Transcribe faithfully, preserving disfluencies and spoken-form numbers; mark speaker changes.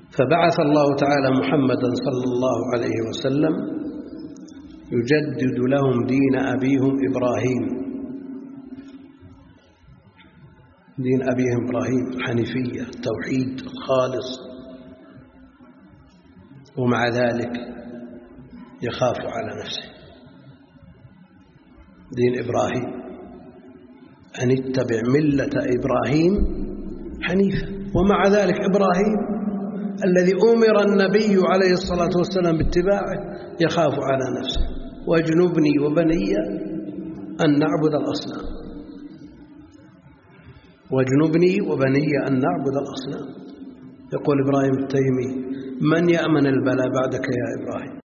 Speaker 1: فبعث الله تعالى محمدا صلى الله عليه وسلم يجدد لهم دين أبيهم إبراهيم، دين أبيهم إبراهيم الحنيفية التوحيد الخالص، ومع ذلك يخاف على نفسه. دين إبراهيم أن اتبع ملة إبراهيم حنيفا، ومع ذلك إبراهيم الذي أمر النبي عليه الصلاة والسلام باتباعه يخاف على نفسه: واجنبني وبني أن نعبد الأصنام، واجنبني وبني أن نعبد الأصنام. يقول إبراهيم التيمي: من يأمن البلاء بعدك يا إبراهيم؟